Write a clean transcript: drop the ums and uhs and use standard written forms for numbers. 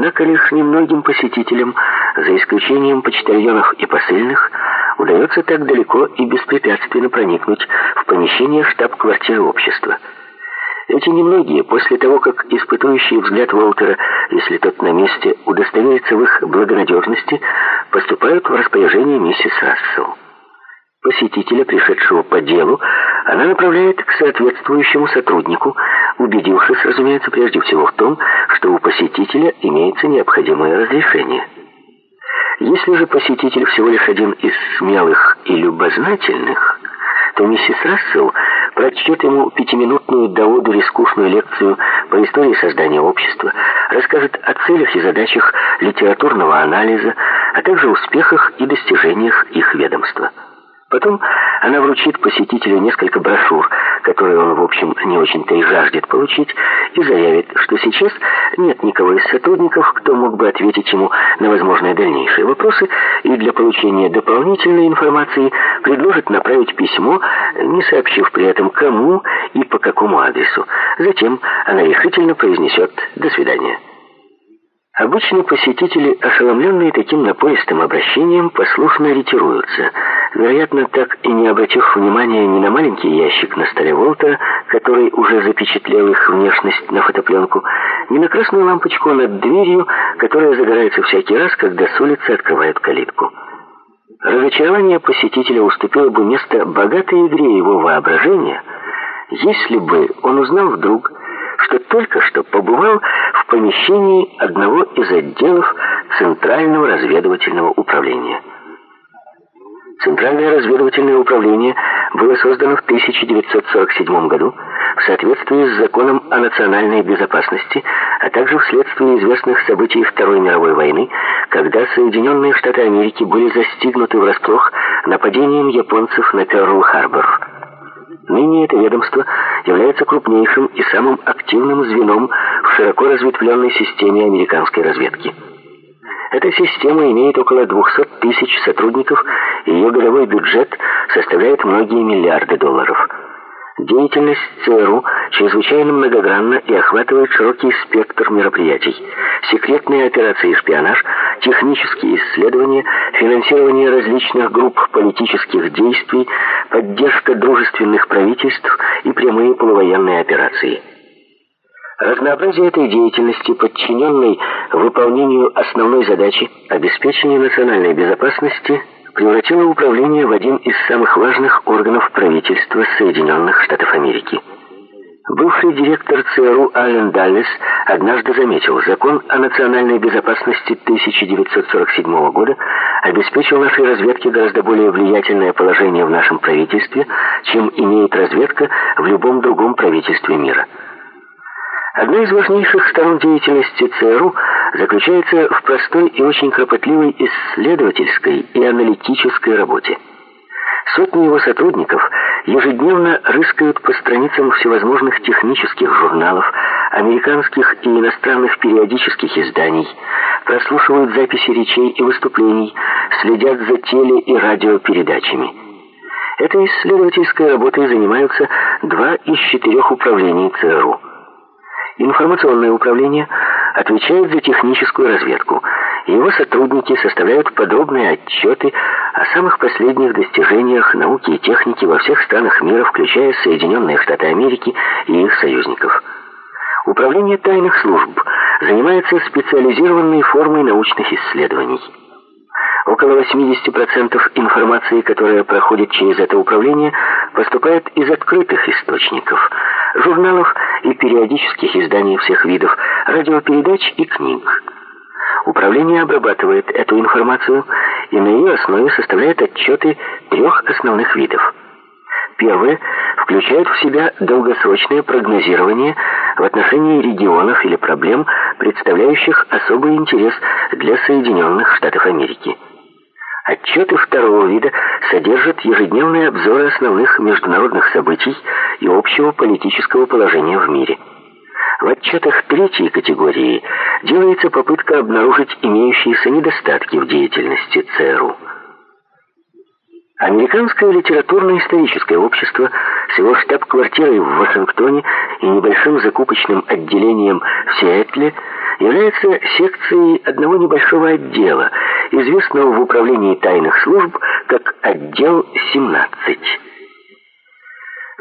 Однако лишь немногим посетителям, за исключением почтальонов и посыльных, удается так далеко и беспрепятственно проникнуть в помещение штаб-квартиры общества. Эти немногие, после того, как испытующий взгляд Уолтера, если тот на месте, удостоверится в их благонадежности, поступают в распоряжение миссис Рассел. Посетителя, пришедшего по делу, она направляет к соответствующему сотруднику, убедившись, разумеется, прежде всего в том, что у посетителя имеется необходимое разрешение. Если же посетитель всего лишь один из смелых и любознательных, то миссис Рассел прочтет ему 5-минутную до одури скучную лекцию по истории создания общества, расскажет о целях и задачах литературного анализа, а также успехах и достижениях их ведомства. Потом она вручит посетителю несколько брошюр, которые он, в общем, не очень-то и жаждет получить, и заявит, что сейчас нет никого из сотрудников, кто мог бы ответить ему на возможные дальнейшие вопросы, и для получения дополнительной информации предложит направить письмо, не сообщив при этом кому и по какому адресу. Затем она решительно произнесет «до свидания». Обычно посетители, ошеломленные таким напористым обращением, послушно ретируются, вероятно, так и не обратив внимания ни на маленький ящик на столе Уолтера, который уже запечатлел их внешность на фотопленку, ни на красную лампочку над дверью, которая загорается всякий раз, когда с улицы открывают калитку. Разочарование посетителя уступило бы место богатой игре его воображения, если бы он узнал вдруг, что только что побывал в помещении одного из отделов Центрального разведывательного управления. Центральное разведывательное управление было создано в 1947 году в соответствии с законом о национальной безопасности, а также вследствие известных событий Второй мировой войны, когда Соединенные Штаты Америки были застигнуты врасплох нападением японцев на Пёрл-Харбор. Ныне это ведомство является крупнейшим и самым активным звеном в широко разветвленной системе американской разведки. Эта система имеет около 200 тысяч сотрудников, и ее годовой бюджет составляет многие миллиарды долларов. Деятельность ЦРУ чрезвычайно многогранна и охватывает широкий спектр мероприятий: секретные операции и шпионаж, технические исследования, финансирование различных групп политических действий, поддержка дружественных правительств и прямые полувоенные операции. Разнообразие этой деятельности, подчиненной выполнению основной задачи обеспечения национальной безопасности, превратило управление в один из самых важных органов правительства Соединенных Штатов Америки. Бывший директор ЦРУ Аллен Даллес однажды заметил: закон о национальной безопасности 1947 года обеспечил нашей разведке гораздо более влиятельное положение в нашем правительстве, чем имеет разведка в любом другом правительстве мира. Одна из важнейших сторон деятельности ЦРУ заключается в простой и очень кропотливой исследовательской и аналитической работе. Сотни его сотрудников ежедневно рыскают по страницам всевозможных технических журналов, американских и иностранных периодических изданий, прослушивают записи речей и выступлений, следят за теле- и радиопередачами. Этой исследовательской работой занимаются 2 из 4 управлений ЦРУ. Информационное управление отвечает за техническую разведку. Его сотрудники составляют подробные отчеты о самых последних достижениях науки и техники во всех странах мира, включая Соединенные Штаты Америки и их союзников. Управление тайных служб занимается специализированной формой научных исследований. Около 80% информации, которая проходит через это управление, поступает из открытых источников: журналов и периодических изданий всех видов, радиопередач и книг. Управление обрабатывает эту информацию и на ее основе составляет отчеты 3 основных видов. Первые включают в себя долгосрочное прогнозирование в отношении регионов или проблем, представляющих особый интерес для Соединенных Штатов Америки. Отчеты второго вида содержат ежедневные обзоры основных международных событий и общего политического положения в мире. В отчетах третьей категории делается попытка обнаружить имеющиеся недостатки в деятельности ЦРУ. Американское литературно-историческое общество с его штаб-квартирой в Вашингтоне и небольшим закупочным отделением в Сиэтле является секцией одного небольшого отдела, известного в управлении тайных служб как отдел 17.